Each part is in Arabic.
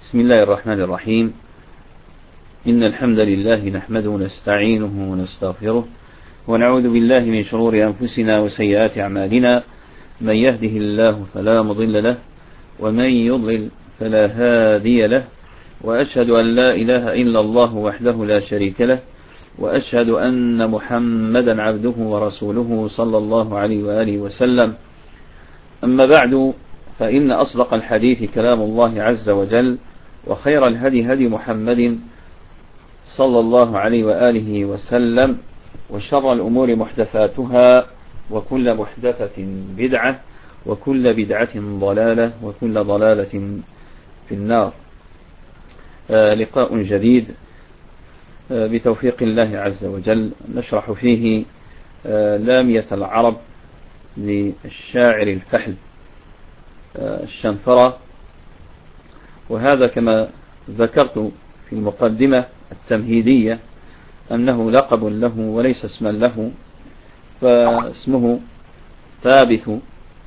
بسم الله الرحمن الرحيم. إن الحمد لله نحمده ونستعينه ونستغفره ونعوذ بالله من شرور أنفسنا وسيئات أعمالنا. من يهده الله فلا مضل له ومن يضلل فلا هادي له، وأشهد أن لا إله إلا الله وحده لا شريك له، وأشهد أن محمدا عبده ورسوله صلى الله عليه وآله وسلم. أما بعد، فإن أصدق الحديث كلام الله عز وجل، وخير الهدي هدي محمد صلى الله عليه وآله وسلم، وشر الأمور محدثاتها، وكل محدثة بدعة، وكل بدعة ضلالة، وكل ضلالة في النار. لقاء جديد بتوفيق الله عز وجل نشرح فيه لامية العرب للشاعر الفحل الشنفرة، وهذا كما ذكرت في المقدمة التمهيدية أنه لقب له وليس اسما له، فاسمه ثابت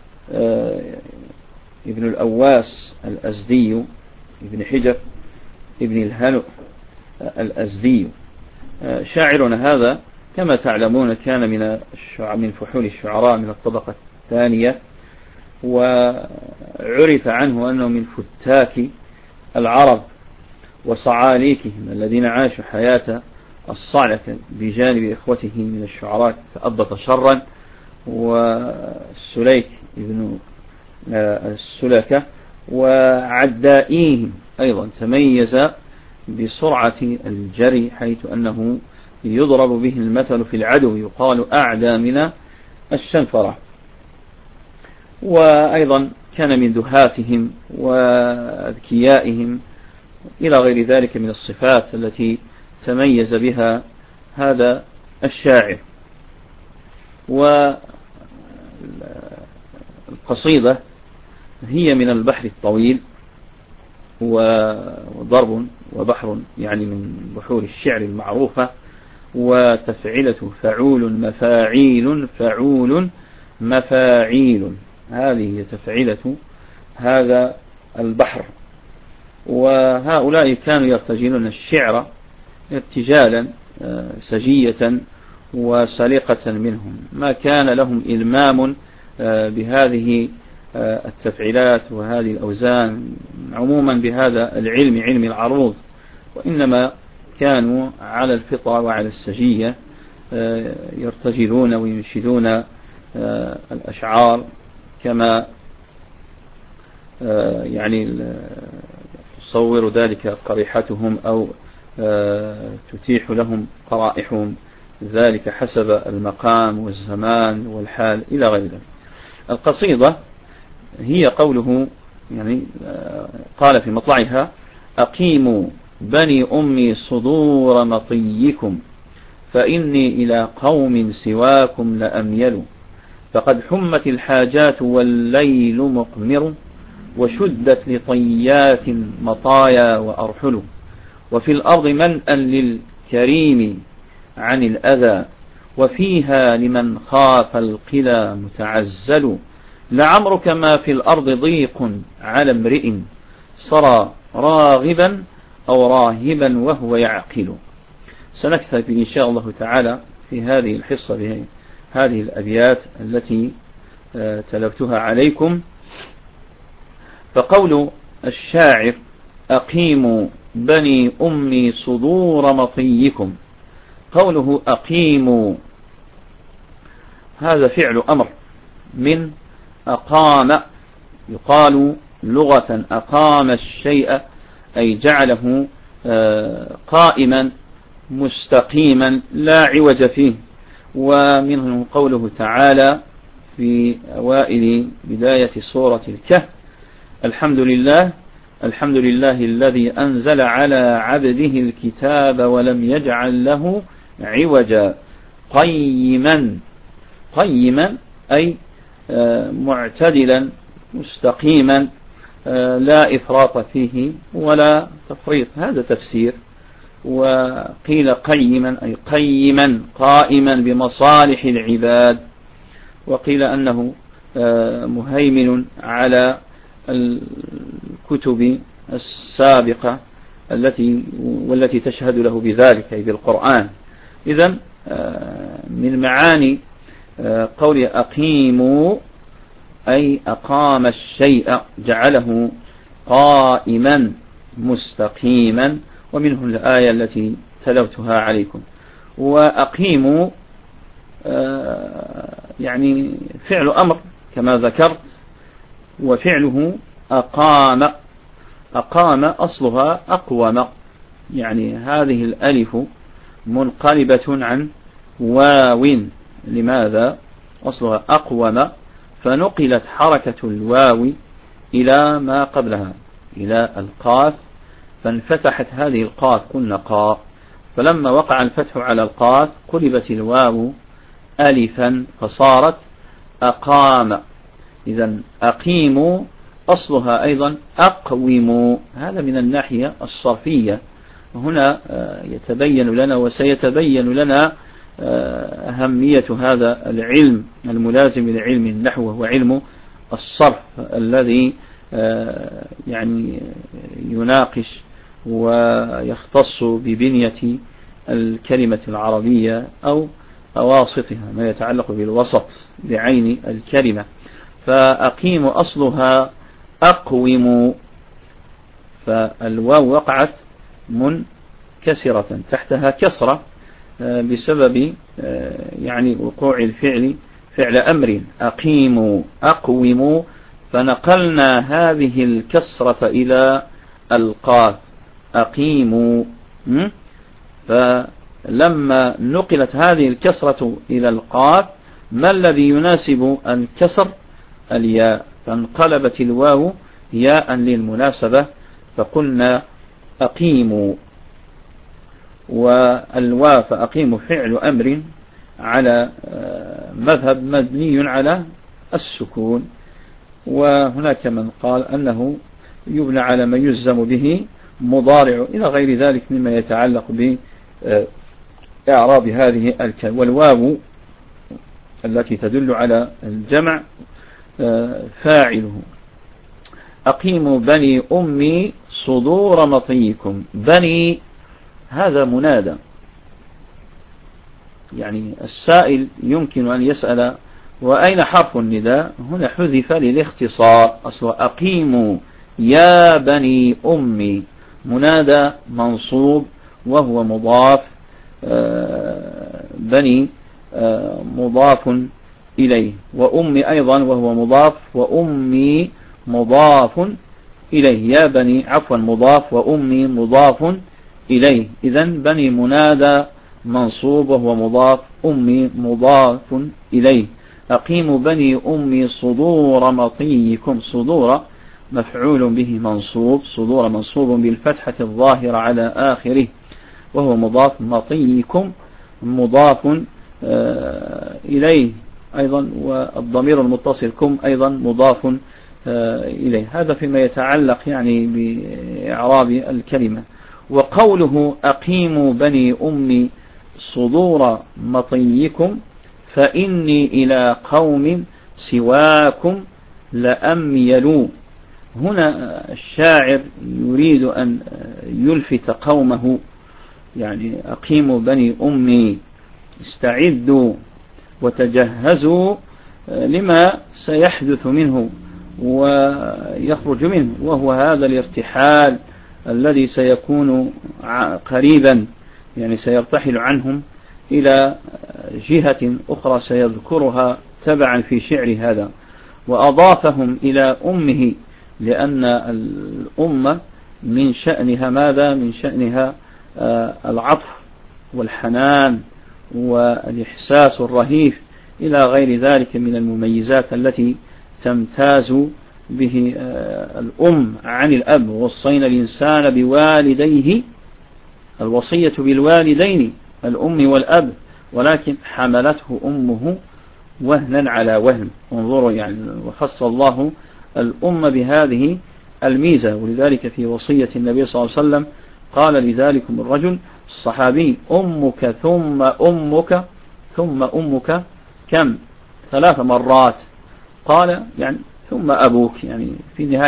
ابن الأواس الأزدي ابن حجر ابن الهلؤ الأزدي. شاعرنا هذا كما تعلمون كان من فحول الشعراء من الطبقة الثانية، وعرف عنه أنه من فتاك العرب وصعاليكهم الذين عاشوا حياة الصعلة بجانب إخوته من الشعراء تأبط شرا والسليك ابن السلكة وعدائيهم. أيضا تميز بسرعة الجري، حيث أنه يضرب به المثل في العدو، يقال أعدى من الشنفرة. وأيضا كان من دهاتهم وأذكيائهم إلى غير ذلك من الصفات التي تميز بها هذا الشاعر. والقصيدة هي من البحر الطويل، وضرب وبحر يعني من بحور الشعر المعروفة، وتفعلة فعول مفاعيل فعول مفاعيل، هذه هي تفعلة هذا البحر. وهؤلاء كانوا يرتجلون الشعر ارتجالا سجية وسلقة منهم، ما كان لهم إلمام بهذه التفعيلات وهذه الأوزان عموما بهذا العلم، علم العروض، وإنما كانوا على الفطرة وعلى السجية يرتجلون وينشدون الأشعار كما يعني تصور ذلك قريحتهم أو تتيح لهم قرائحهم ذلك حسب المقام والزمان والحال إلى غير ذلك. القصيدة هي قوله، يعني قال في مطلعها: أقيموا بني أمي صدور مطيكم، فإني إلى قوم سواكم لأميل، فقد حمت الحاجات والليل مقمر، وشدت لطيات مطايا وأرحل، وفي الأرض منأ للكريم عن الأذى، وفيها لمن خاف القلى متعزل، لعمرك ما في الأرض ضيق على امرئ صرى راغبا أو راهبا وهو يعقل. سنكتفي إن شاء الله تعالى في هذه الحصة بهذه الأبيات التي تلوتها عليكم. فقول الشاعر: أقيموا بني أمي صدور مطيكم، قوله أقيموا هذا فعل أمر من أقام، يقال لغة أقام الشيء أي جعله قائما مستقيما لا عوج فيه. ومنه قوله تعالى في أوائل بداية سورة الكهف: الحمد لله الذي أنزل على عبده الكتاب ولم يجعل له عوجا قيما أي معتدلا مستقيما لا إفراط فيه ولا تفريط، هذا تفسير. وقيل قيما أي قائما بمصالح العباد، وقيل أنه مهيمن على الكتب السابقة والتي تشهد له بذلك أي بالقرآن. إذن من معاني قول أقيموا أي أقام الشيء جعله قائما مستقيما، ومنه الآية التي تلوتها عليكم. وأقيموا يعني فعل أمر كما ذكرت، وفعله أقام. أقام أصلها أقوم، يعني هذه الألف منقلبة عن واو. لماذا؟ أصلها أقوم، فنقلت حركة الواو إلى ما قبلها إلى القاف، فانفتحت هذه القاف قلنا قاء، فلما وقع الفتح على القاف قلبت الواو ألفا فصارت أقام. إذن أقيموا أصلها أيضا أقوموا. هذا من الناحية الصرفية. هنا يتبين لنا وسيتبين لنا أهمية هذا العلم الملازم لعلم النحو، وهو علم الصرف الذي يعني يناقش ويختص ببنية الكلمة العربية أو أواسطها، ما يتعلق بالوسط بعين الكلمة. فأقيم أصلها أقوم، فالواو وقعت منكسرة تحتها كسرة بسبب يعني وقوع الفعل فعل أمر. أقيموا أقوموا، فنقلنا هذه الكسرة إلى القاف أقيموا. فلما نقلت هذه الكسرة إلى القاف ما الذي يناسب الكسر؟ الياء، فانقلبت الواو ياء للمناسبة، فقلنا أقيموا. والواو فأقيموا فعل أمر على مذهب مبني على السكون، وهناك من قال أنه يبنى على ما يجزم به مضارع إلى غير ذلك مما يتعلق بإعراب هذه الكلمة. والواو التي تدل على الجمع فاعله. أقيموا بني أمي صدور مطيكم. بني هذا منادى، يعني السائل يمكن أن يسأل وأين حرف النداء؟ هنا حذف للاختصار، أصل أقيموا يا بني أمي، منادى منصوب وهو مضاف، بني مضاف إليه، وأمي أيضا وهو مضاف، وأمي مضاف إليه، يا بني عفوا مضاف وأمي مضاف إليه. إذن بني منادى منصوب وهو مضاف، أمي مضاف إليه. أقيموا بني أمي صدور مطيكم. صدور مفعول به منصوب، صدور منصوب بالفتحة الظاهرة على آخره وهو مضاف، مطيكم مضاف إليه أيضا، والضمير المتصل كم أيضا مضاف إليه. هذا فيما يتعلق يعني بإعراب الكلمة. وقوله أقيموا بني أمي صدور مطيكم فإني إلى قوم سواكم لأميلوا. هنا الشاعر يريد أن يلفت قومه، يعني أقيموا بني أمي، استعدوا وتجهزوا لما سيحدث منه ويخرج منه، وهو هذا الارتحال الذي سيكون قريبا، يعني سيرتحل عنهم إلى جهة أخرى سيذكرها تبعا في شعر هذا. وأضافهم إلى أمه لأن الأمة من شأنها ماذا؟ من شأنها العطف والحنان والإحساس الرهيف إلى غير ذلك من المميزات التي تمتاز به الأم عن الأب. وصينا الإنسان بوالديه، الوصية بالوالدين الأم والأب، ولكن حملته أمه وهنا على وهن. انظروا يعني، وخص الله الأم بهذه الميزة. ولذلك في وصية النبي صلى الله عليه وسلم قال لذلكم الرجل الصحابي أمك ثم أمك ثم أمك كم؟ 3 مرات. قال يعني ثم أبوك، يعني في النهاية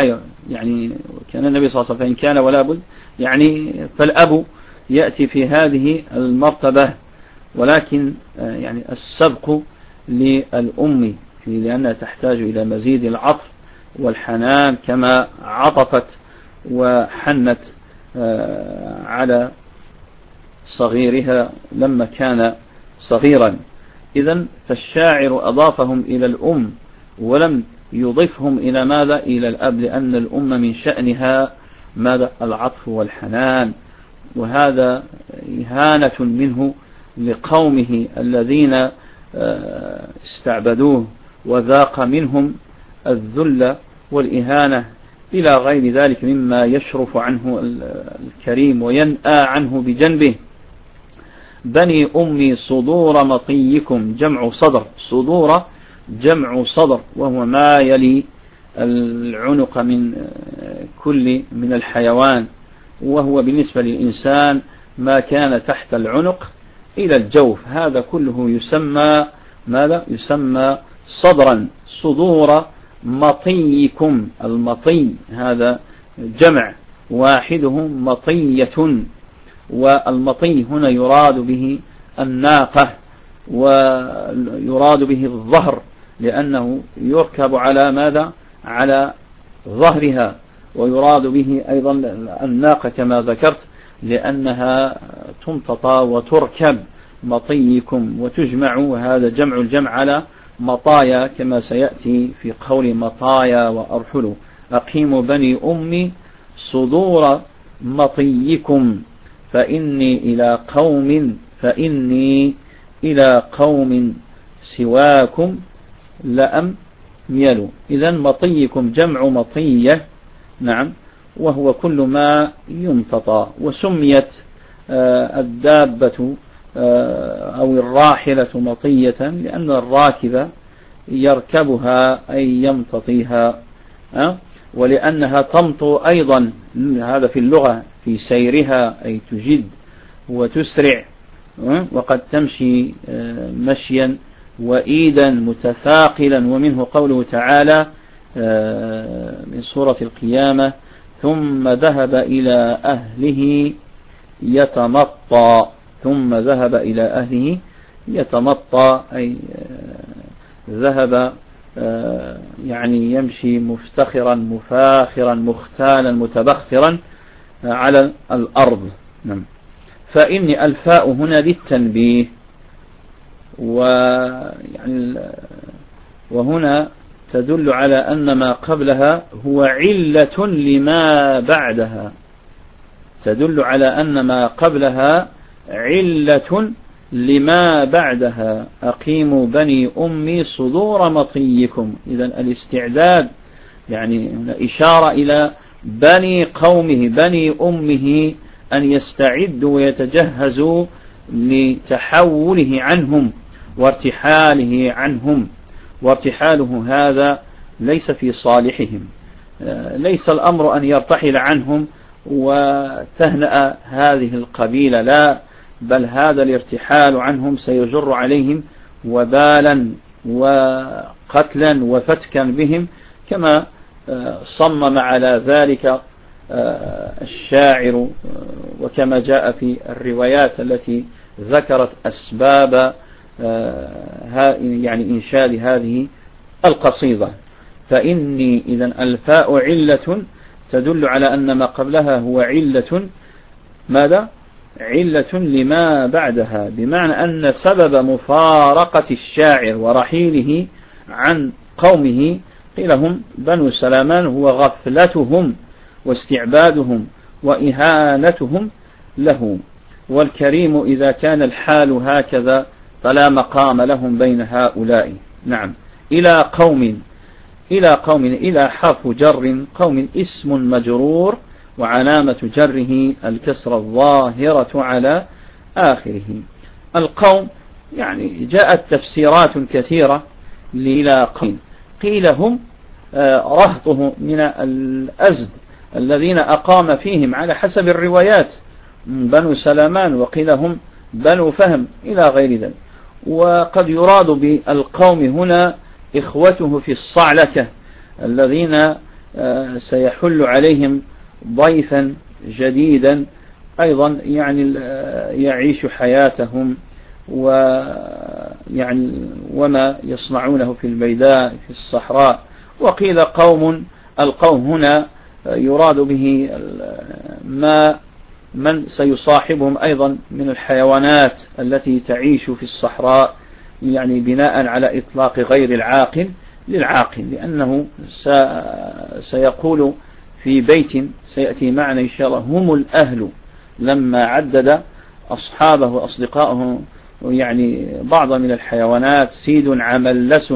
يعني كان النبي صلى الله عليه وسلم فإن كان ولا بد يعني فالأب يأتي في هذه المرتبة، ولكن يعني السبق للأم لأنها تحتاج إلى مزيد العطف والحنان كما عطفت وحنت على صغيرها لما كان صغيرا. إذن فالشاعر أضافهم إلى الأم ولم يضيفهم إلى ماذا؟ إلى الأب، لأن الأم من شأنها ماذا؟ العطف والحنان، وهذا إهانة منه لقومه الذين استعبدوه وذاق منهم الذل والإهانة إلى غير ذلك مما يشرف عنه الكريم وينأى عنه بجنبه. بني أمي صدور مطيكم، جمع صدر، صدور جمع صدر، وهو ما يلي العنق من الحيوان، وهو بالنسبة للإنسان ما كان تحت العنق إلى الجوف، هذا كله يسمى ماذا؟ يسمى صدرا. صدور مطيكم، المطي هذا جمع واحده مطية، والمطي هنا يراد به الناقة ويراد به الظهر، لأنه يركب على ماذا؟ على ظهرها، ويراد به أيضا الناقة كما ذكرت لأنها تمتطى وتركب. مطيكم وتجمع، وهذا جمع الجمع على مطايا كما سيأتي في قول مطايا وأرحل. أقيموا بني أمي صدور مطيكم فإني إلى قوم سواكم لأميل. إذن مطيكم جمع مطية، نعم، وهو كل ما يمتطى. وسميت الدابة أو الراحلة مطية لأن الراكب يركبها أي يمتطيها، ولأنها تمطو أيضا، هذا في اللغة في سيرها أي تجد وتسرع، وقد تمشي مشيا وإيدا متثاقلا. ومنه قوله تعالى من سورة القيامة ثم ذهب إلى أهله يتمطى، ثم ذهب إلى أهله يتمطى أي ذهب يعني يمشي مفتخرا مفاخرا مختالا متبخترا على الأرض. نعم. فإني الفاء هنا للتنبيه، وهنا تدل على أن ما قبلها هو علة لما بعدها، تدل على أن ما قبلها علة لما بعدها. أقيموا بني أمي صدور مطيكم. إذن الاستعداد يعني إشارة إلى بني قومه بني أمه أن يستعدوا ويتجهزوا لتحوله عنهم وارتحاله عنهم، وارتحاله هذا ليس في صالحهم، ليس الأمر أن يرتحل عنهم وتهنأ هذه القبيلة، لا، بل هذا الارتحال عنهم سيجر عليهم وبالا وقتلا وفتكا بهم، كما صمم على ذلك الشاعر، وكما جاء في الروايات التي ذكرت أسباب يعني إنشاد هذه القصيدة. فإني إذن الفاء علة تدل على أن ما قبلها هو علة ماذا؟ علة لما بعدها، بمعنى أن سبب مفارقة الشاعر ورحيله عن قومه قيل هم بنو سلامان هو غفلتهم واستعبادهم وإهانتهم له. والكريم إذا كان الحال هكذا فلا مقام لهم بين هؤلاء. نعم. إلى قوم، إلى حرف جر، قوم اسم مجرور وعلامة جره الكسرة الظاهرة على آخره. القوم يعني جاءت تفسيرات كثيرة إلى قوم، قيل هم رهطه من الأزد الذين أقام فيهم على حسب الروايات بنو سلامان، وقيل هم بنو فهم إلى غير ذلك. وقد يراد بالقوم هنا إخوته في الصعلكة الذين سيحل عليهم ضيفا جديدا أيضا يعني يعيش حياتهم ويعني وما يصنعونه في البيداء في الصحراء. وقيل قوم، القوم هنا يراد به من سيصاحبهم أيضا من الحيوانات التي تعيش في الصحراء، يعني بناء على إطلاق غير العاقل للعاقل، لأنه سيقول في بيت سيأتي معنا إن شاء الله هم الأهل، لما عدد أصحابه وأصدقائه يعني بعض من الحيوانات: سيد عملس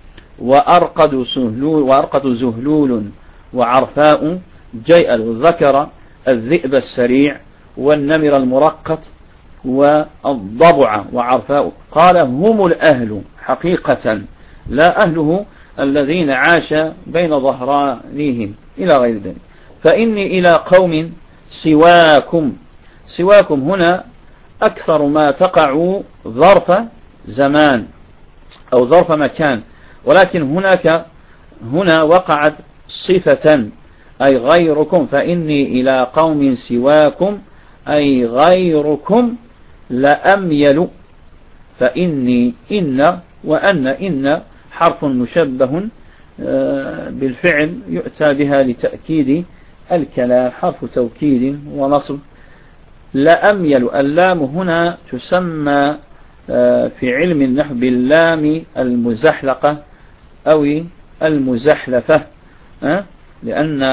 وأرقد زهلول وعرفاء جيئل، ذكر الذئب السريع والنمر المرقط والضبع وعرفاء، قال هم الأهل حقيقة، لا أهله الذين عاش بين ظهرانيهم إلى غير ذلك. فإني إلى قوم سواكم. سواكم هنا أكثر ما تقع ظرف زمان أو ظرف مكان، ولكن هنا وقعت صفة أي غيركم. فإني إلى قوم سواكم أي غيركم لأميل. فإني إن وأن، إن حرف مشبه بالفعل يؤتى بها لتأكيد الكلام، حرف توكيد ونصب. لأميل، اللام هنا تسمى في علم النحو باللام المزحلقة أو المزحلفة، لأن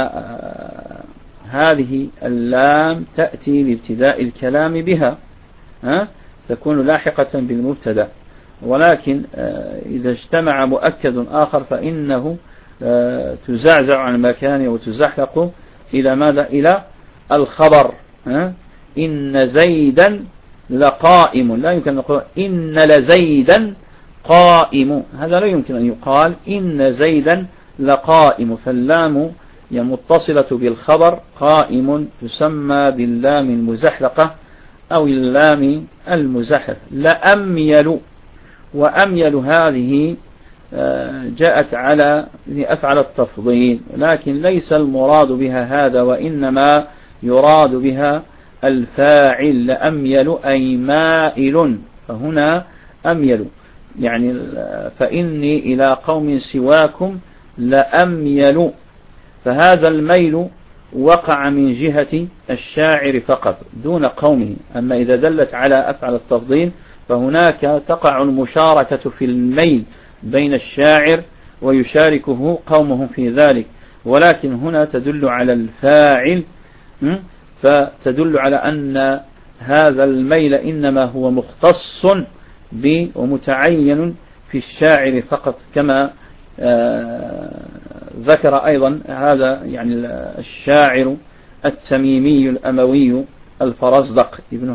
هذه اللام تأتي لابتداء الكلام بها، تكون لاحقة بالمبتدا، ولكن إذا اجتمع مؤكد آخر فإنه تزعزع عن مكانه وتزحلق إلى ماذا؟ إلى الخبر. إن زيدا لقائم، لا يمكن أن نقول إن لزيدا قائم، هذا لا يمكن أن يقال إن زيدا لقائم. فاللام متصلة بالخبر قائم تسمى باللام المزحلقة أو اللام المزحف. لأميل، وأميل هذه جاءت على أفعل التفضيل، لكن ليس المراد بها هذا، وإنما يراد بها الفاعل. لأميل أي مائل، فهنا أميل يعني فإني إلى قوم سواكم لأميل. فهذا الميل وقع من جهة الشاعر فقط دون قومه، أما إذا دلت على أفعل التفضيل فهناك تقع المشاركة في الميل بين الشاعر ويشاركه قومه في ذلك، ولكن هنا تدل على الفاعل، فتدل على أن هذا الميل إنما هو مختص ومتعين في الشاعر فقط، كما ذكر أيضا هذا يعني الشاعر التميمي الأموي الفرزدق ابن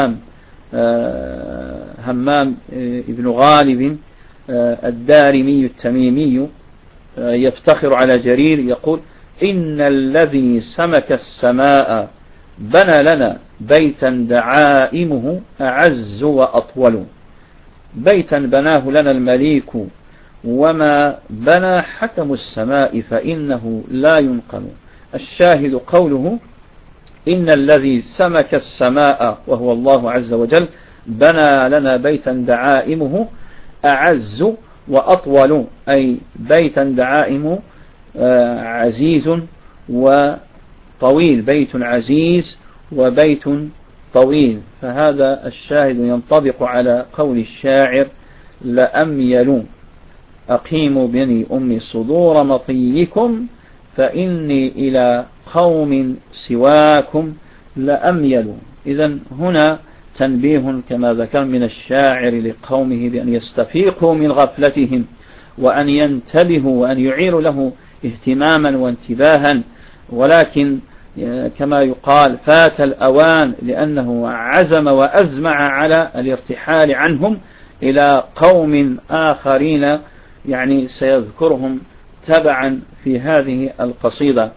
همام ابن غالب الدارمي التميمي، يفتخر على جرير يقول: إن الذي سمك السماء بنى لنا بيتا دعائمه أعز وأطول. بيتا بناه لنا المليك وما بنى حكم السماء فإنه لا ينقل. الشاهد قوله: إن الذي سمك السماء وهو الله عز وجل بنى لنا بيتا دعائمه أعز وأطول، أي بيتا دعائمه عزيز وطويل، بيت عزيز وبيت طويل. فهذا الشاهد ينطبق على قول الشاعر: لأميل أقيموا بني أمي صدور مطيكم فإني إلى قوم سواكم لأميل. إذن هنا تنبيه كما ذكر من الشاعر لقومه بأن يستفيقوا من غفلتهم وأن ينتبهوا وأن يعيروا له اهتماما وانتباها، ولكن كما يقال فات الأوان، لأنه عزم وأزمع على الارتحال عنهم إلى قوم آخرين يعني سيذكرهم تبعا في هذه القصيدة.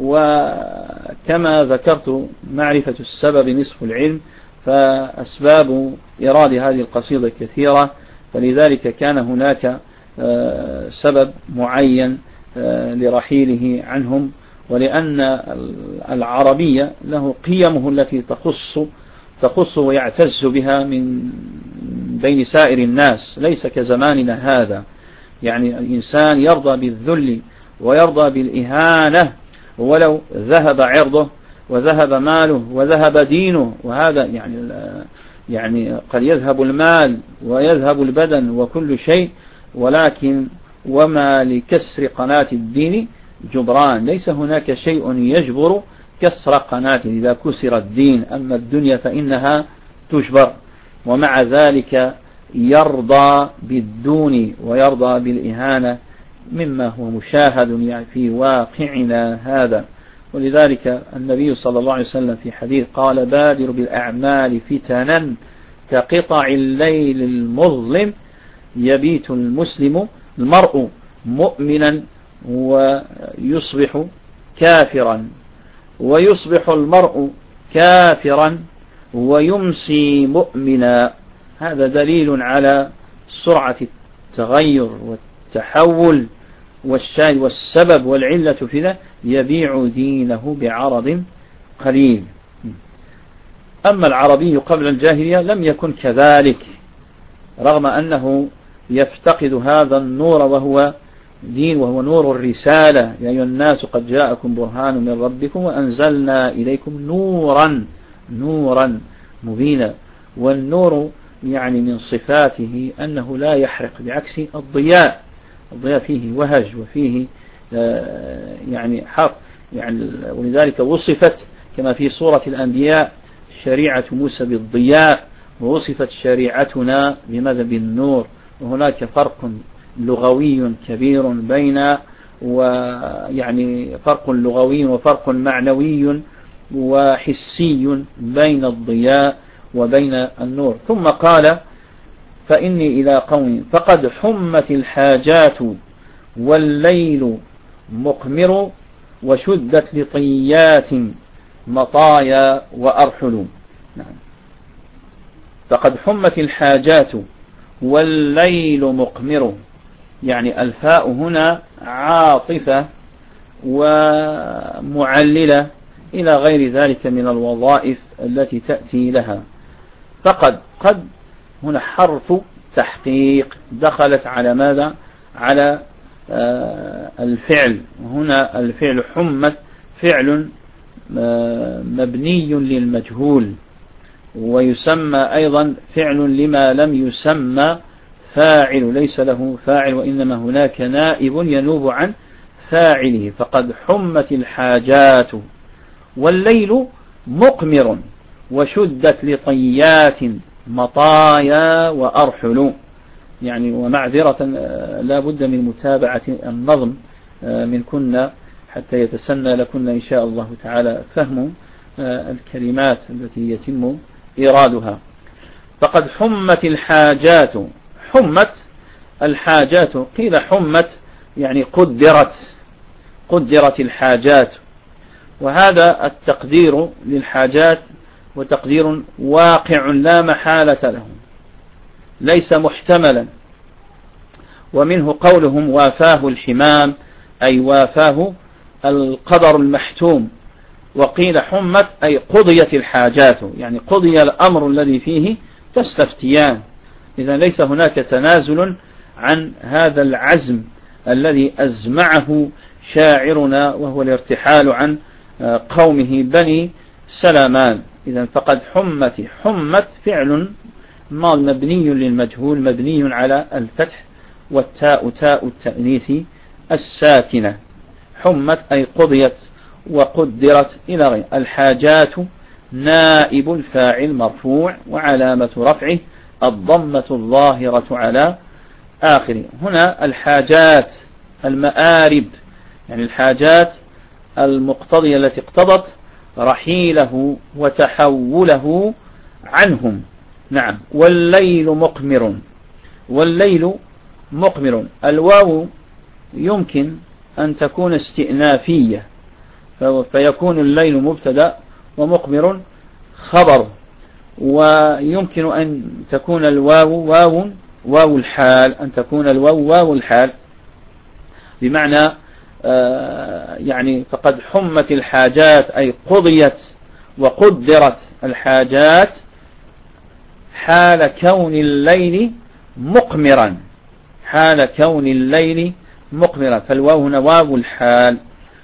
وكما ذكرت معرفة السبب نصف العلم، فأسباب إراد هذه القصيدة كثيرة، فلذلك كان هناك سبب معين لرحيله عنهم، ولأن العربية له قيمه التي تخص ويعتز بها من بين سائر الناس، ليس كزماننا هذا. يعني الإنسان يرضى بالذل ويرضى بالإهانة ولو ذهب عرضه وذهب ماله وذهب دينه، وهذا يعني قد يذهب المال ويذهب البدن وكل شيء، ولكن وما لكسر قناة الدين جبران، ليس هناك شيء يجبر كسر قناة إذا كسر الدين، أما الدنيا فإنها تجبر. ومع ذلك يرضى بالدون ويرضى بالإهانة مما هو مشاهد يعني في واقعنا هذا. ولذلك النبي صلى الله عليه وسلم في حديث قال: بادر بالأعمال فتنا كقطع الليل المظلم، يبيت المرء مؤمنا ويصبح كافرا، ويصبح المرء كافرا ويمسي مؤمنا. هذا دليل على سرعة التغير والتحول، والسبب والعلة في ذلك يبيع دينه بعرض قليل. أما العربي قبل الجاهلية لم يكن كذلك، رغم أنه يفتقد هذا النور وهو دين، وهو نور الرسالة: يا أيها الناس قد جاءكم برهان من ربكم وأنزلنا إليكم نورا مبينا. والنور يعني من صفاته أنه لا يحرق، بعكس الضياء فيه وهج وفيه يعني حرق، ولذلك وصفت كما في سورة الأنبياء شريعة موسى بالضياء، ووصفت شريعتنا بماذا؟ بالنور. وهناك فرق لغوي كبير بين فرق لغوي وفرق معنوي وحسي بين الضياء وبين النور. ثم قال: فإني إلى قوم فقد حمت الحاجات والليل مقمر، وشدت لطيات مطايا وأرحل. نعم. فقد حمت الحاجات والليل مقمر، يعني الفاء هنا عاطفة ومعللة إلى غير ذلك من الوظائف التي تأتي لها. فقد هنا حرف تحقيق دخلت على ماذا؟ على الفعل. هنا الفعل حمت فعل مبني للمجهول، ويسمى أيضا فعل لما لم يسمى فاعل، ليس له فاعل وإنما هناك نائب ينوب عن فاعله. فقد حمت الحاجات والليل مقمر، وشدت لطيات مطايا وأرحل. يعني ومعذرة لا بد من متابعة النظم من كنا حتى يتسنى لكن إن شاء الله تعالى فهم الكلمات التي يتم إيرادها. فقد حمت الحاجات، حمت الحاجات، قيل حمت يعني قدرت الحاجات، وهذا التقدير للحاجات وتقدير واقع لا محالة له، ليس محتملا. ومنه قولهم: وافاه الحمام، أي وافاه القدر المحتوم. وقيل حمت أي قضيت الحاجات، يعني قضي الأمر الذي فيه تستفتيان. إذا ليس هناك تنازل عن هذا العزم الذي أزمعه شاعرنا، وهو الارتحال عن قومه بني سلامان. إذا فقد حمت فعل مبني للمجهول مبني على الفتح، والتاء تاء التأنيث الساكنة. حمت أي قضيت وقدرت إلى غير. الحاجات نائب الفاعل مرفوع، وعلامة رفعه الضمة الظاهرة على آخره. هنا الحاجات المآرب، يعني الحاجات المقتضية التي اقتضت رحيله وتحوله عنهم. نعم. والليل مقمر. الواو يمكن أن تكون استئنافية، فيكون الليل مبتدأ ومقمر خبر، ويمكن أن تكون الواو واو الحال، بمعنى يعني فقد حمت الحاجات أي قضيت وقدرت الحاجات حال كون الليل مقمرا، حال كون الليل مقمرا، فالواو هنا واو الحال.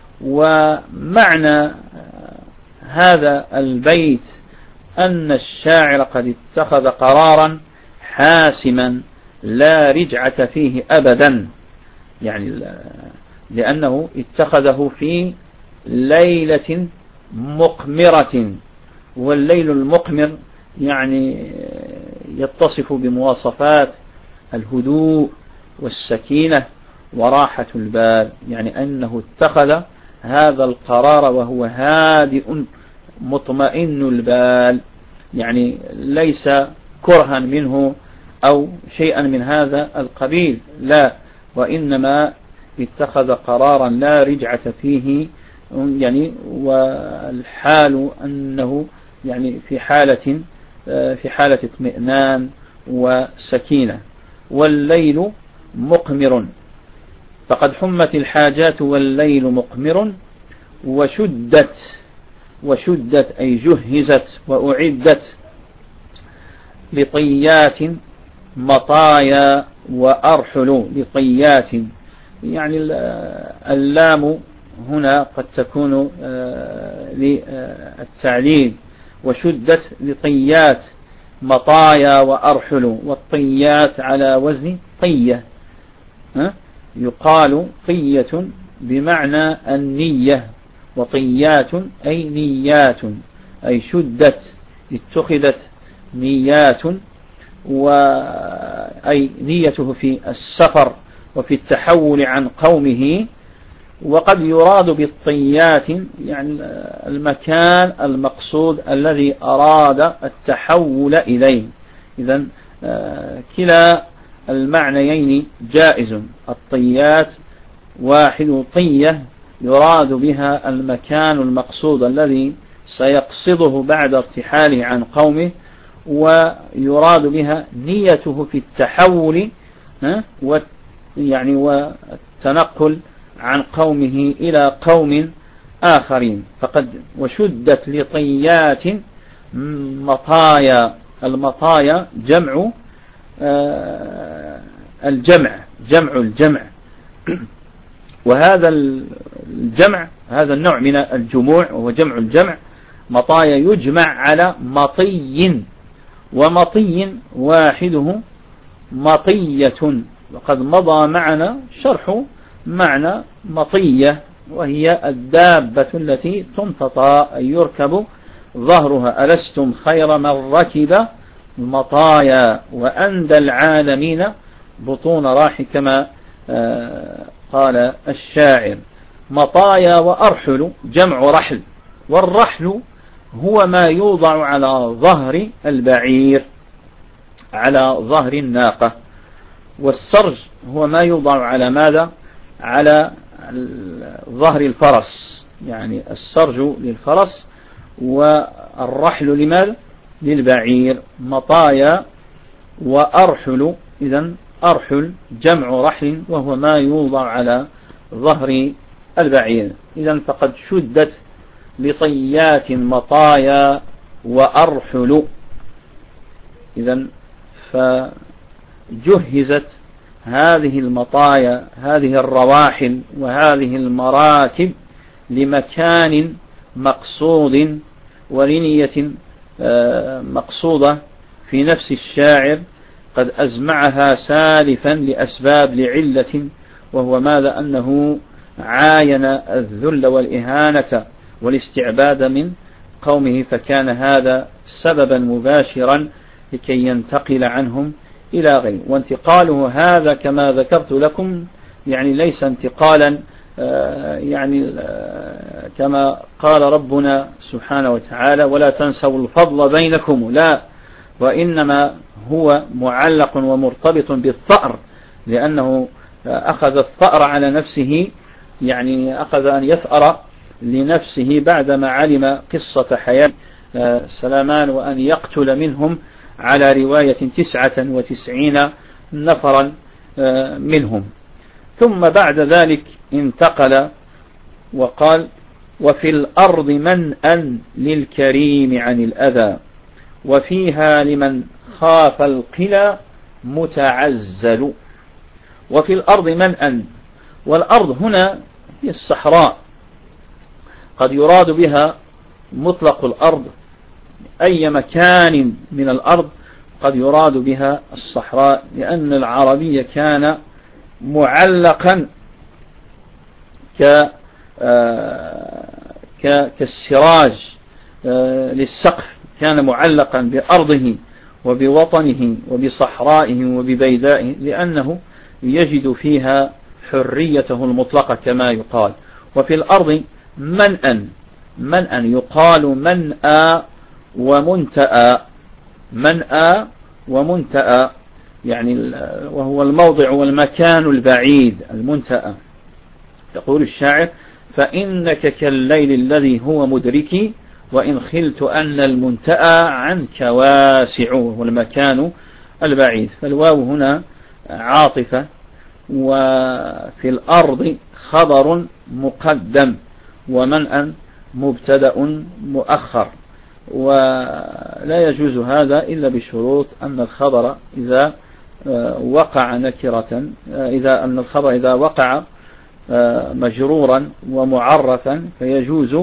ومعنى هذا البيت أن الشاعر قد اتخذ قرارا حاسما لا رجعة فيه أبدا، يعني لأنه اتخذه في ليلة مقمرة، والليل المقمر يعني يتصف بمواصفات الهدوء والسكينة وراحة البال، يعني أنه اتخذ هذا القرار وهو هادئ مطمئن البال، يعني ليس كرها منه أو شيئا من هذا القبيل، لا، وإنما اتخذ قرارا لا رجعة فيه، يعني والحال أنه يعني في حالة اطمئنان وسكينة. والليل مقمر، فقد حمت الحاجات والليل مقمر. وشدت أي جهزت وأعدت لطيات مطايا وأرحل. لطيات يعني اللام هنا قد تكون للتعليل، وشدت لطيات مطايا وأرحل. والطيات على وزن طية، يقال طية بمعنى النية، وطيات أي نيات، أي شدت اتخذت نيات، أي نيته في السفر وفي التحول عن قومه. وقد يراد بالطيات يعني المكان المقصود الذي أراد التحول إليه. إذن كلا المعنيين جائز. الطيات واحد طية يراد بها المكان المقصود الذي سيقصده بعد ارتحاله عن قومه، ويراد بها نيته في التحول يعني والتنقل عن قومه إلى قوم آخرين. فقد وشدت لطيات مطايا. المطايا جمع الجمع، وهذا الجمع هذا النوع من الجموع وهو جمع الجمع. مطايا يجمع على مطي، ومطي واحده مطية. وقد مضى معنا شرح معنى مطية، وهي الدابة التي تمتطى أي يركب ظهرها. ألستم خير من ركب مطايا وأندى العالمين بطون راح، كما قال الشاعر. مطايا وأرحل جمع رحل، والرحل هو ما يوضع على ظهر البعير، على ظهر الناقة. والسرج هو ما يوضع على ماذا؟ على ظهر الفرس، يعني السرج للفرس والرحل لماذا؟ للبعير. مطايا وأرحل، إذن أرحل جمع رحل وهو ما يوضع على ظهر البعير. إذن فقد شدت لطيات مطايا وأرحل. إذن فجهزت هذه المطايا، هذه الرواحل وهذه المراكب لمكان مقصود ولنية مقصودة في نفس الشاعر، قد أزمعها سالفا لأسباب لعلة، وهو ماذا؟ أنه عاين الذل والإهانة والاستعباد من قومه، فكان هذا سببا مباشرا لكي ينتقل عنهم إلى غيره. وانتقاله هذا كما ذكرت لكم يعني ليس انتقالا يعني كما قال ربنا سبحانه وتعالى ولا تنسوا الفضل بينكم، لا، وإنما هو معلق ومرتبط بالثأر، لأنه أخذ الثأر على نفسه، يعني أخذ أن يثأر لنفسه بعدما علم قصة حياة سلامان، وأن يقتل منهم على رواية 99 نفرا منهم. ثم بعد ذلك انتقل وقال: وفي الأرض منأى للكريم عن الأذى، وفيها لمن خاف القلى متعزل. وفي الأرض منأى، والأرض هنا هي الصحراء، قد يراد بها مطلق الأرض، أي مكان من الأرض قد يراد بها الصحراء، لأن العربية كان معلقا كالسراج للسقف، كان معلقا بأرضه وبوطنه وبصحرائه وببيدائه، لأنه يجد فيها حريته المطلقة كما يقال. وفي الأرض منأى، منأى يقال منأى ومنتأى، منأى ومنتأى يعني وهو الموضع والمكان البعيد المنتأى. يقول الشاعر: فإنك كالليل الذي هو مدركي، وإن خلت أن المنتأى عنك واسع، والمكان البعيد. فالواو هنا عاطفة، وفي الأرض خبر مقدم، ومنأى مبتدأ مؤخر. ولا يجوز هذا إلا بشروط: أن الخبر إذا وقع نكرة، أن الخبر إذا وقع مجرورا ومعرفا فيجوز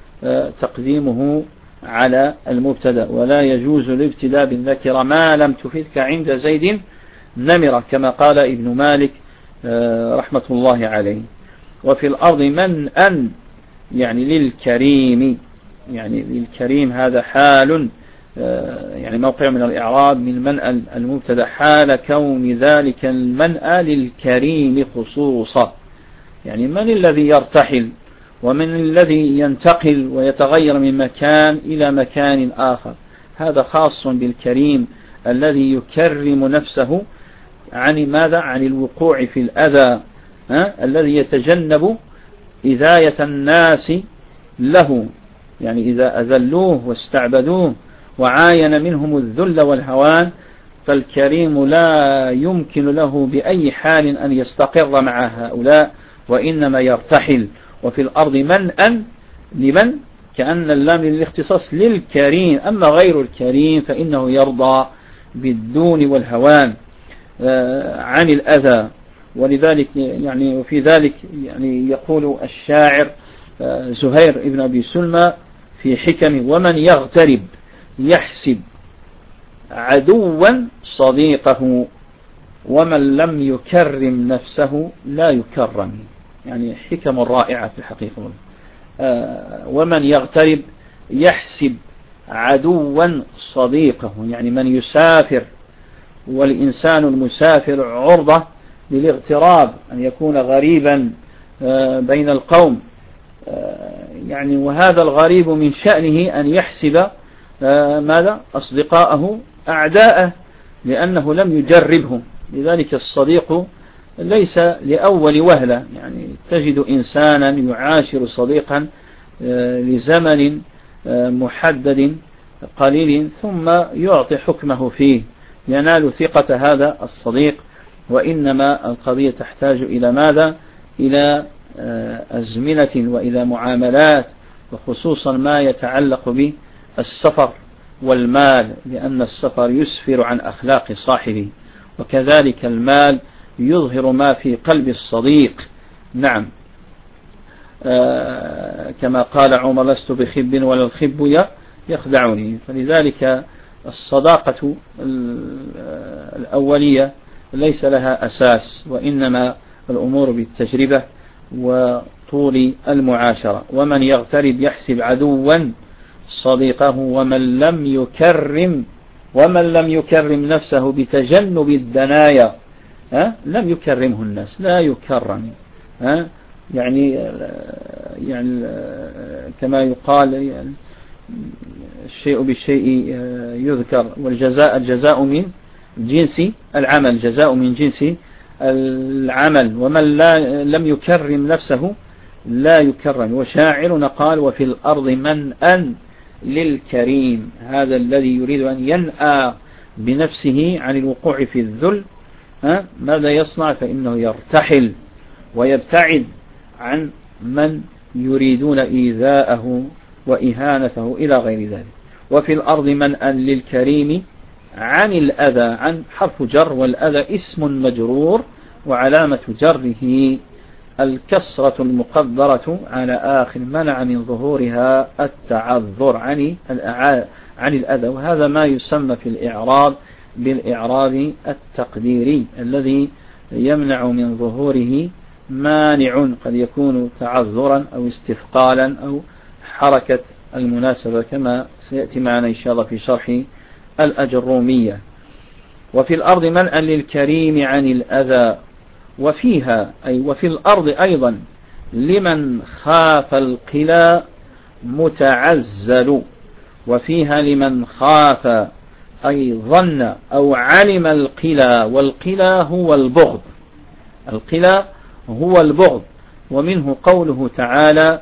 تقديمه على المبتدأ، ولا يجوز الابتداء بالنكرة ما لم تفدك عند زيد نمرة، كما قال ابن مالك رحمة الله عليه. وفي الأرض منأى يعني للكريم، يعني للكريم هذا حال، يعني موقع من الإعراب من منأى المبتدأ، حال كون ذلك المنأى للكريم خصوصا. يعني من الذي يرتحل ومن الذي ينتقل ويتغير من مكان إلى مكان آخر، هذا خاص بالكريم الذي يكرم نفسه عن ماذا؟ عن الوقوع في الأذى، الذي يتجنب إذاية الناس له، يعني إذا أذلوه واستعبدوه وعاين منهم الذل والهوان، فالكريم لا يمكن له بأي حال أن يستقر مع هؤلاء، وإنما يرتحل. وفي الأرض منأى لمن؟ كأن اللام للاختصاص للكريم، أما غير الكريم فإنه يرضى بالدون والهوان عن الأذى. ولذلك يعني وفي ذلك يعني يقول الشاعر زهير ابن أبي سلمى في حكمه: ومن يغترب يحسب عدوا صديقه، ومن لم يكرم نفسه لا يكرم. يعني حكم رائعة في الحقيقة. ومن يغترب يحسب عدوا صديقه، يعني من يسافر، والإنسان المسافر عرضة للاغتراب، أن يكون غريبا بين القوم، يعني وهذا الغريب من شأنه أن يحسب ماذا؟ أصدقاءه أعداءه، لأنه لم يجربهم. لذلك الصديق ليس لأول وهلة، يعني تجد إنسانا يعاشر صديقا لزمن محدد قليل ثم يعطي حكمه فيه، ينال ثقة هذا الصديق. وإنما القضية تحتاج إلى ماذا؟ إلى أزمنة وإلى معاملات، وخصوصا ما يتعلق بالسفر والمال، لأن السفر يسفر عن أخلاق صاحبه، وكذلك المال يظهر ما في قلب الصديق. نعم، كما قال عمر: لست بخب ولا الخب يخدعني. فلذلك الصداقة الأولية ليس لها أساس، وإنما الأمور بالتجربة وطول المعاشرة. ومن يغترب يحسب عدوا صديقه، ومن لم يكرم نفسه بتجنب الدنايا لم يكرمه الناس، لا يكرم. يعني كما يقال يعني الشيء بالشيء يذكر، الجزاء من جنس العمل، جزاء من جنس العمل. ومن لم يكرم نفسه لا يكرم. وشاعرنا قال: وفي الأرض منأى للكريم، هذا الذي يريد أن ينأى بنفسه عن الوقوع في الذل، ماذا يصنع؟ فإنه يرتحل ويبتعد عن من يريدون إيذاءه وإهانته إلى غير ذلك. وفي الأرض منأ للكريم عن الأذى، عن حرف جر، والأذى اسم مجرور وعلامة جره الكسرة المقدرة على آخر، منع من ظهورها التعذر عن الأذى، وهذا ما يسمى في الإعراب بالإعراب التقديري الذي يمنع من ظهوره مانع، قد يكون تعذرا أو استثقالا أو حركة المناسبة، كما سيأتي معنا إن شاء الله في شرح الأجرومية. وفي الأرض منأ للكريم عن الأذى، وفيها أي وفي الأرض أيضا لمن خاف القلا متعزل، وفيها لمن خاف أي ظن أو علم القلا، والقلا هو البغض، القلا هو البغض. ومنه قوله تعالى: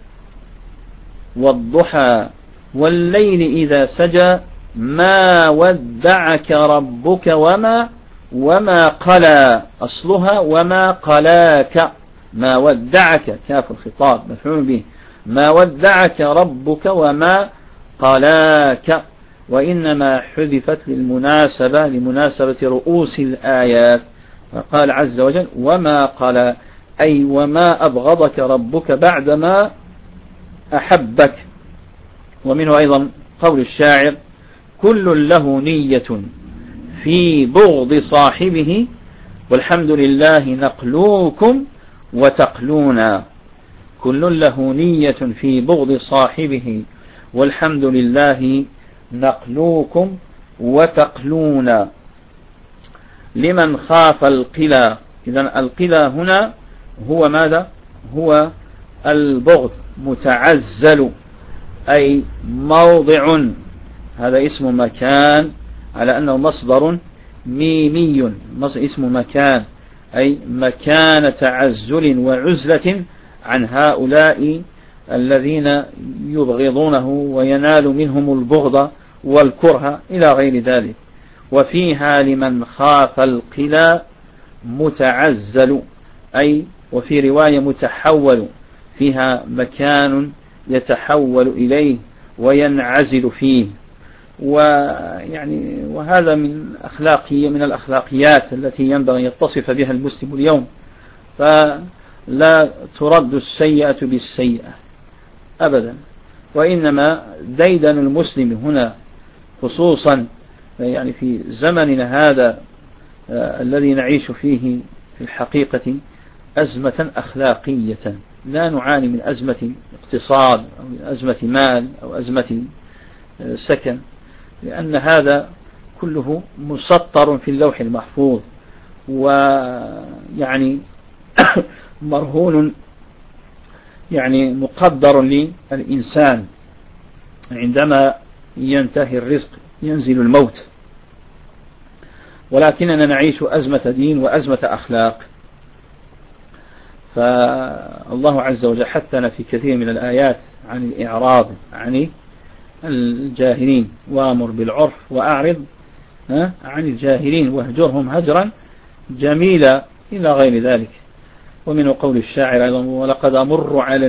والضحى والليل إذا سجى ما ودعك ربك وما قلى، أصلها وما قلاك، ما ودعك كاف الخطاب مفعول به، ما ودعك ربك وما قلاك، وإنما حذفت لمناسبة رؤوس الآيات، فقال عز وجل وما قلى أي وما أبغضك ربك بعدما أحبك. ومنه أيضا قول الشاعر: كل له نية في بغض صاحبه والحمد لله نقلوكم وتقلونا، كل له نية في بغض صاحبه والحمد لله نقلوكم وتقلونا. لمن خاف القلا، إذن القلا هنا هو ماذا؟ هو البغض، متعزل أي موضع، هذا اسم مكان على أنه مصدر ميمي، اسم مكان أي مكان تعزل وعزلة عن هؤلاء الذين يبغضونه وينال منهم البغض والكره إلى غير ذلك. وفيها لمن خاف القلا متعزل أي وفي رواية متحول، فيها مكان يتحول إليه وينعزل فيه. وهذا من الأخلاقيات التي ينبغي أن يتصف بها المسلم اليوم، فلا ترد السيئة بالسيئة أبدا، وإنما ديدن المسلم هنا خصوصا في زمننا هذا الذي نعيش فيه في الحقيقة أزمة أخلاقية، لا نعاني من أزمة اقتصاد أو من أزمة مال أو أزمة سكن، لأن هذا كله مسطر في اللوح المحفوظ، مرهون مقدر للإنسان، عندما ينتهي الرزق ينزل الموت، ولكننا نعيش أزمة دين وأزمة أخلاق. فالله عز وجل حثنا في كثير من الآيات عن الإعراض عن الجاهلين، وامر بالعرف وأعرض عن الجاهلين واهجرهم هجرا جميلا إلى غير ذلك. ومن قول الشاعر أيضا: ولقد أمر على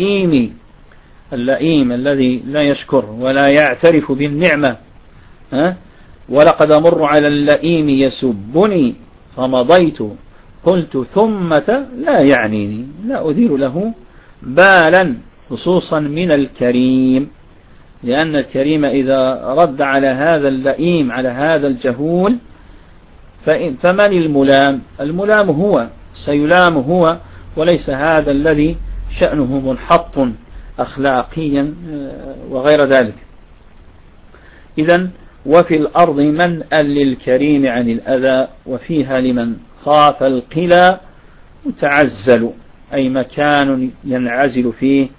اللئيم الذي لا يشكر ولا يعترف بالنعمة، ولقد أمر على اللئيم يسبني فمضيت قلت ثمة لا يعنيني، لا أدير له بالا، خصوصا من الكريم، لأن الكريم إذا رد على هذا اللئيم على هذا الجهول فمن الملام؟ الملام هو، سيلام هو، وليس هذا الذي شأنه منحط أخلاقيا وغير ذلك. إذن وفي الأرض منأ للكريم عن الأذى، وفيها لمن خاف القلا متعزل أي مكان ينعزل فيه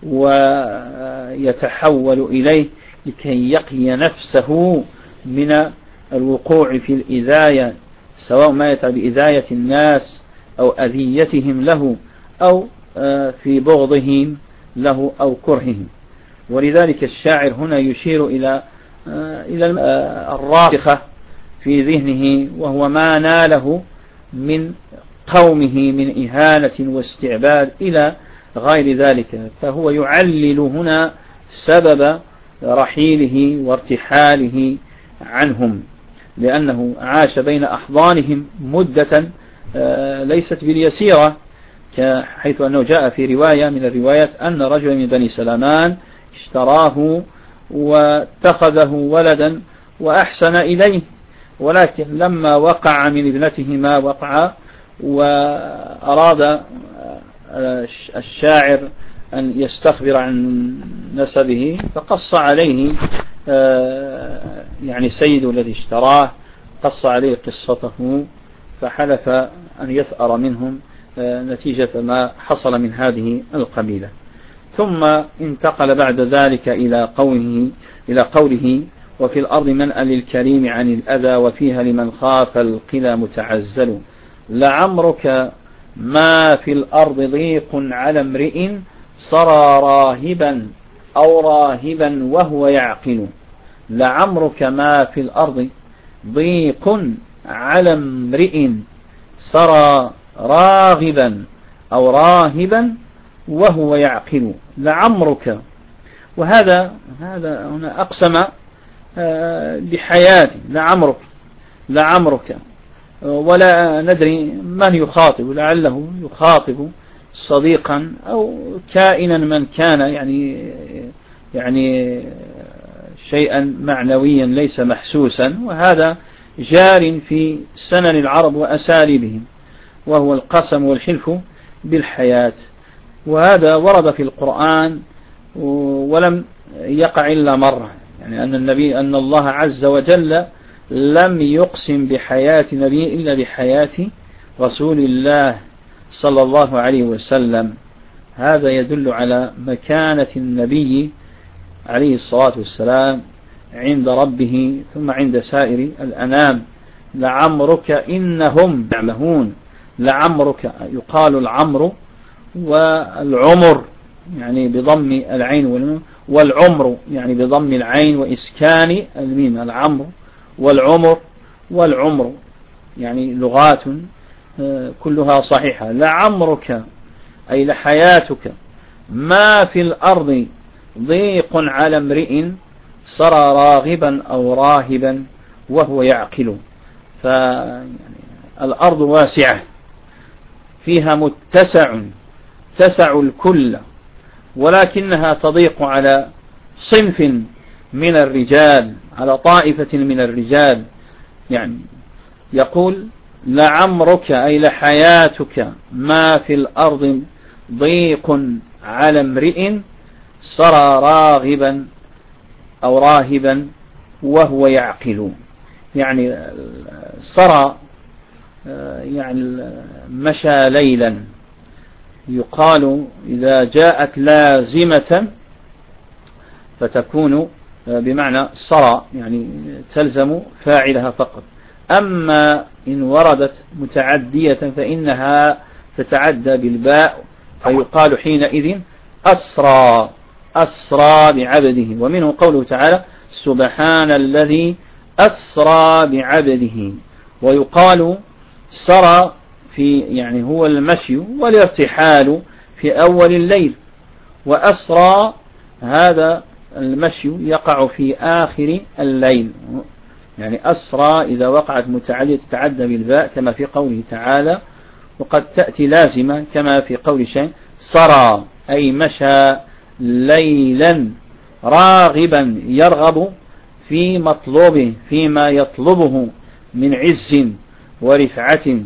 ويتحول إليه لكي يقي نفسه من الوقوع في الإذاية، سواء ما يتعب بإذاية الناس أو أذيتهم له أو في بغضهم له أو كرههم. ولذلك الشاعر هنا يشير إلى الراسخة في ذهنه، وهو ما ناله من قومه من إهانة واستعباد إلى غير ذلك. فهو يعلل هنا سبب رحيله وارتحاله عنهم، لأنه عاش بين أحضانهم مدة ليست باليسيرة، حيث أنه جاء في رواية من الروايات أن رجلا من بني سلمان اشتراه واتخذه ولدا وأحسن إليه، ولكن لما وقع من ابنته ما وقع وأراد الشاعر أن يستخبر عن نسبه فقص عليه يعني سيد الذي اشتراه قص عليه قصته، فحلف أن يثأر منهم نتيجة ما حصل من هذه القبيلة. ثم انتقل بعد ذلك إلى قوله وفي الأرض منأى للكريم عن الأذى وفيها لمن خاف القلى متعزل. لعمرك ما في الأرض ضيق على امرئ صرى راهبا أو راهبا وهو يعقل. لعمرك ما في الأرض ضيق على امرئ صرى راغبا أو راهبا وهو يعقل. لعمرك، وهذا هنا أقسم بحياته. لعمرك ولا ندري من يخاطب، لعله يخاطب صديقا أو كائنا من كان يعني شيئا معنويا ليس محسوسا، وهذا جار في سنن العرب وأساليبهم، وهو القسم والحلف بالحياة. وهذا ورد في القرآن ولم يقع إلا مرة، يعني أن الله عز وجل لم يقسم بحياة نبي إلا بحياة رسول الله صلى الله عليه وسلم. هذا يدل على مكانة النبي عليه الصلاة والسلام عند ربه ثم عند سائر الأنام. لعمرك إنهم يعمهون. لعمرك يقال العمر والعمر يعني بضم العين والعمر يعني بضم العين وإسكان الميم. العمر والعمر يعني لغات كلها صحيحة. لعمرك أي لحياتك ما في الأرض ضيق على امرئ صرى راغبا أو راهبا وهو يعقل. فالأرض واسعة فيها متسع تسع الكل، ولكنها تضيق على صنف من الرجال، على طائفة من الرجال. يعني يقول لعمرك أي لحياتك ما في الأرض ضيق على امرئ صرى راغبا أو راهبا وهو يعقل. يعني صرى يعني مشى ليلا، يقال إذا جاءت لازمة فتكون بمعنى صرى يعني تلزم فاعلها فقط. أما إن وردت متعدية فإنها تتعدى بالباء، فيقال حينئذ أسرى بعبده. ومنه قوله تعالى سبحان الذي أسرى بعبده. ويقال سرى في يعني هو المشي والارتحال في أول الليل، وأسرى هذا المشي يقع في آخر الليل. يعني أسرى إذا وقعت متعدية تتعدى بالباء كما في قوله تعالى، وقد تأتي لازمة كما في قول شيء سرى أي مشى ليلا راغبا يرغب في مطلوبه فيما يطلبه من عز ورفعة،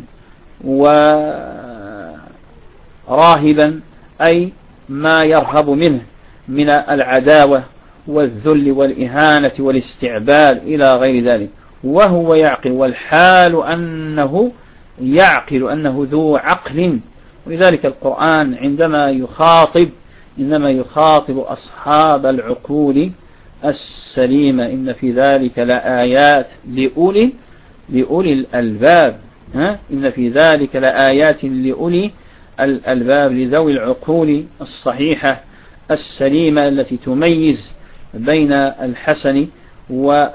وراهبا أي ما يرهب منه من العداوة والذل والإهانة والاستعباد إلى غير ذلك. وهو يعقل، والحال أنه يعقل أنه ذو عقل. ولذلك القرآن عندما يخاطب إنما يخاطب أصحاب العقول السليمة. إن في ذلك لآيات لأولي الألباب. إن في ذلك لآيات لأولي الألباب، لذوي العقول الصحيحة السليمة التي تميز بين الحسن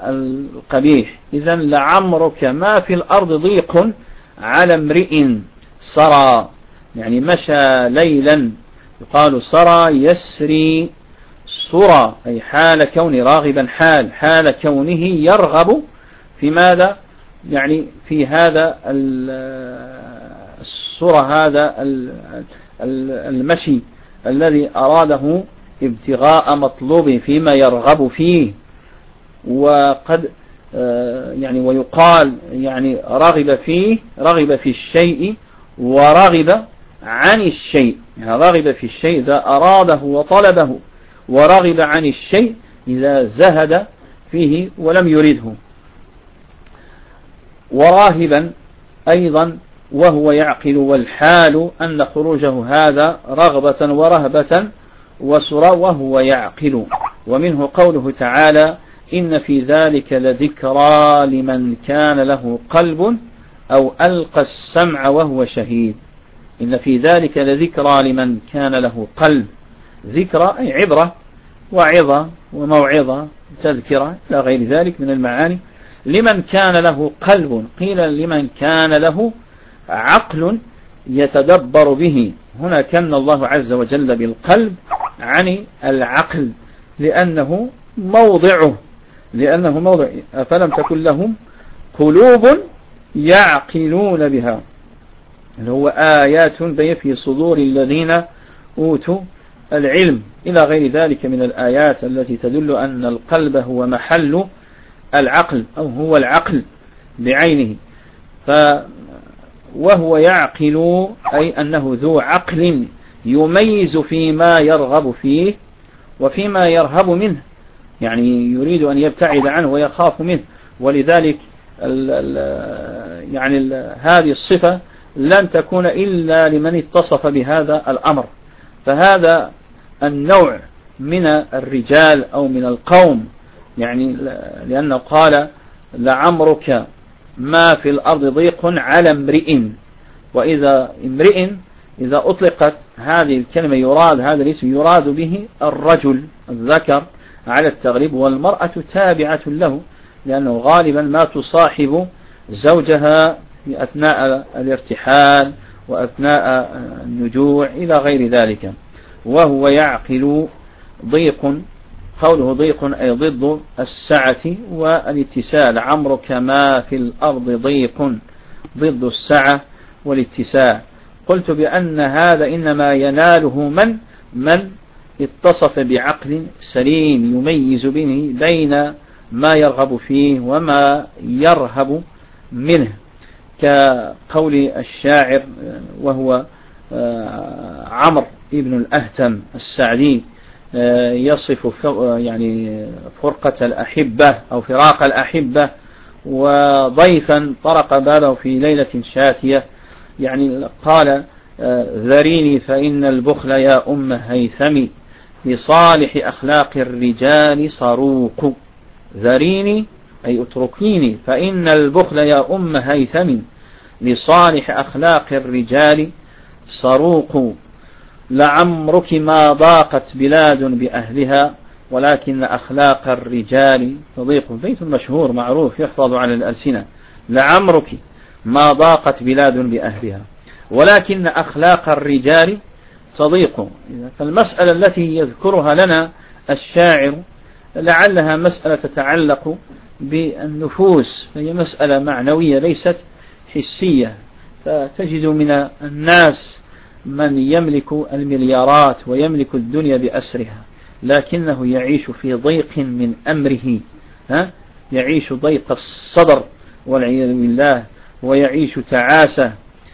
والقبيح. إذن لعمرك ما في الأرض ضيق على امرئ سرى، يعني مشى ليلا، يقال سرى يسري سرى، أي حال كون راغبا، حال كونه يرغب في ماذا؟ يعني في هذا السرى، هذا المشي الذي أراده ابتغاء مطلوب فيما يرغب فيه. وقد يعني ويقال يعني رغب فيه، رغب في الشيء ورغب عن الشيء، يعني رغب في الشيء إذا أراده وطلبه، ورغب عن الشيء إذا زهد فيه ولم يرده. وراهبا أيضا وهو يعقل، والحال أن خروجه هذا رغبة ورهبة وسرى وهو يعقل. ومنه قوله تعالى: إن في ذلك لذكرى لمن كان له قلب أو ألقى السمع وهو شهيد. إن في ذلك لذكرى لمن كان له قلب، ذكرى أي عبرة وعظة وموعظة تذكرة إلى غير ذلك من المعاني. لمن كان له قلب، قيل لمن كان له عقل يتدبر به. هنا كان الله عز وجل بالقلب عن العقل لأنه موضعه، أفلم تكن لهم قلوب يعقلون بها، اللي هو آيات بين في صدور الذين أوتوا العلم، إلى غير ذلك من الآيات التي تدل أن القلب هو محل العقل أو هو العقل بعينه. وهو يعقل أي أنه ذو عقل يميز فيما يرغب فيه وفيما يرهب منه، يعني يريد أن يبتعد عنه ويخاف منه. ولذلك يعني هذه الصفة لن تكون إلا لمن اتصف بهذا الأمر. فهذا النوع من الرجال أو من القوم، يعني لأنه قال: لعمرك ما في الأرض ضيق على امرئ. وإذا امرئ إذا أطلقت هذه الكلمة يراد هذا الاسم يراد به الرجل الذكر على التغليب، والمرأة تابعة له، لأنه غالبا ما تصاحب زوجها في أثناء الارتحال وأثناء النجوع إلى غير ذلك. وهو يعقل ضيق، قوله ضيق أي ضد السعة والاتساع. عمرك ما في الأرض ضيق ضد السعة والاتساع. قلت بأن هذا إنما يناله من اتصف بعقل سليم يميز به بين ما يرغب فيه وما يرهب منه، كقول الشاعر وهو عمرو ابن الأهتم السعدي يصف يعني فرقة الأحبة أو فراق الأحبة: وضيفا طرق بابه في ليلة شاتية، يعني قال: ذريني فإن البخل يا أم هيثم لصالح أخلاق الرجال صروق. ذريني أي اتركيني، فإن البخل يا أم هيثم لصالح أخلاق الرجال صروق. لعمرك ما ضاقت بلاد بأهلها ولكن أخلاق الرجال تضيق. بيت مشهور معروف يحفظ على الألسنة: لعمرك ما ضاقت بلاد بأهلها ولكن أخلاق الرجال تضيق. فالمسألة التي يذكرها لنا الشاعر لعلها مسألة تتعلق بالنفوس، فهي مسألة معنوية ليست حسية. فتجد من الناس من يملك المليارات ويملك الدنيا بأسرها، لكنه يعيش في ضيق من أمره، يعيش ضيق الصدر والعياذ بالله، ويعيش تعاسة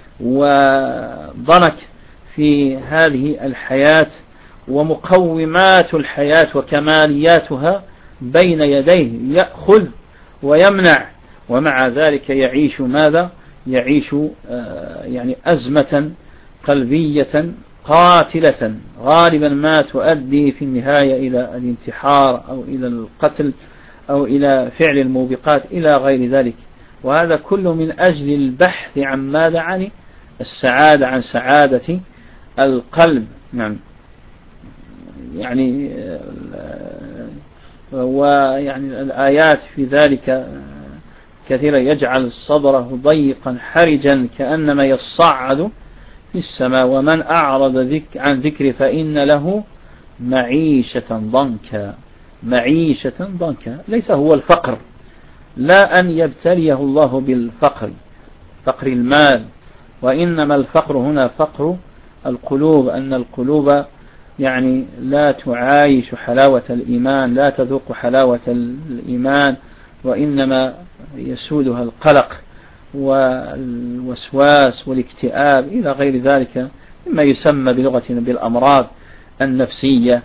وضنك في هذه الحياة، ومقومات الحياة وكمالياتها بين يديه يأخذ ويمنع، ومع ذلك يعيش ماذا؟ يعيش يعني أزمة قلبية قاتلة غالبا ما تؤدي في النهاية إلى الانتحار أو إلى القتل أو إلى فعل الموبقات إلى غير ذلك. وهذا كله من أجل البحث عن ماذا؟ عن السعادة، عن سعادة القلب. نعم. يعني ويعني الآيات في ذلك كثيرا يجعل صدره ضيقا حرجا كأنما يصعد في السماء. ومن أعرض عن ذكري فإن له معيشة ضنكا. معيشة ضنكا ليس هو الفقر، لا أن يبتليه الله بالفقر، فقر المال، وإنما الفقر هنا فقر القلوب، أن القلوب يعني لا تعايش حلاوة الإيمان، لا تذوق حلاوة الإيمان، وإنما يسودها القلق والوسواس والاكتئاب إلى غير ذلك مما يسمى بلغتنا بالأمراض النفسية.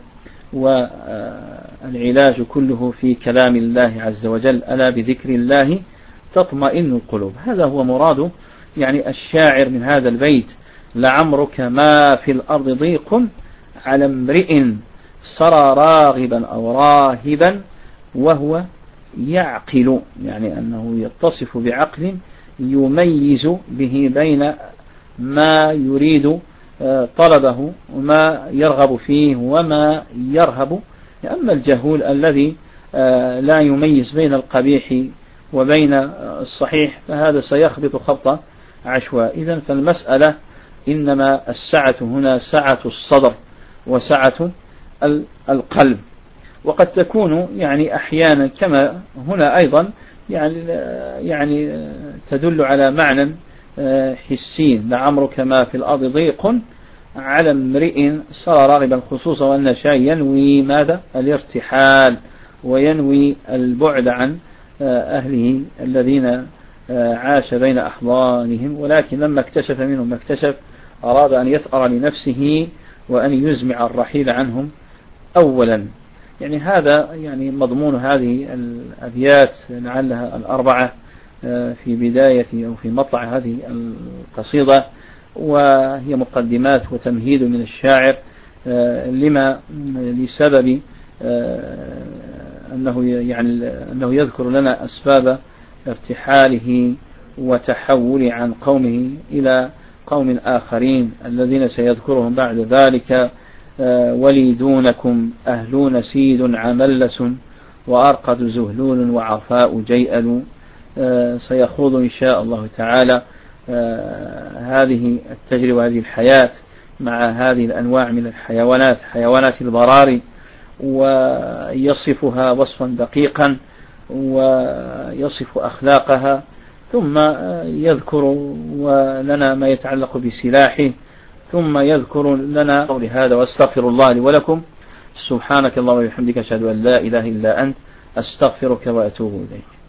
والعلاج كله في كلام الله عز وجل: ألا بذكر الله تطمئن القلوب. هذا هو مراد يعني الشاعر من هذا البيت: لعمرك ما في الأرض ضيق على امرئ صرى راغبا أو راهبا وهو يعقل، يعني أنه يتصف بعقل يميز به بين ما يريد طلبه وما يرغب فيه وما يرهب. أما الجهول الذي لا يميز بين القبيح وبين الصحيح فهذا سيخبط خبط عشواء. إذن فالمسألة إنما السعة هنا سعة الصدر وسعة القلب، وقد تكون يعني أحيانا كما هنا أيضا يعني تدل على معنى حسين: لعمرك ما في الأرض ضيق على امرئ صار راغبا، خصوصا وأن شيء ينوي ماذا؟ الارتحال، وينوي البعد عن أهله الذين عاش بين أحضانهم، ولكن لما اكتشف منهم ما اكتشف أراد أن يثأر لنفسه وأن يزمع الرحيل عنهم أولا. يعني هذا يعني مضمون هذه الأبيات لعلها الأربعة في بداية أو في مطلع هذه القصيدة، وهي مقدمات وتمهيد من الشاعر لسبب أنه يذكر لنا أسباب ارتحاله وتحول عن قومه إلى قوم آخرين الذين سيذكرهم بعد ذلك: ولي دونكم أهلون سيد عملس وأرقد زهلول وعفاء جيئل. سيخوض إن شاء الله تعالى هذه التجربة وهذه الحياة مع هذه الأنواع من الحيوانات، حيوانات البراري، ويصفها وصفا دقيقا ويصف أخلاقها، ثم يذكر لنا ما يتعلق بسلاحه، ثم يذكر لنا قول هذا: واستغفر الله لي ولكم، سبحانك اللهم وبحمدك أشهد أن لا إله إلا أنت، أستغفرك وأتوب إليك.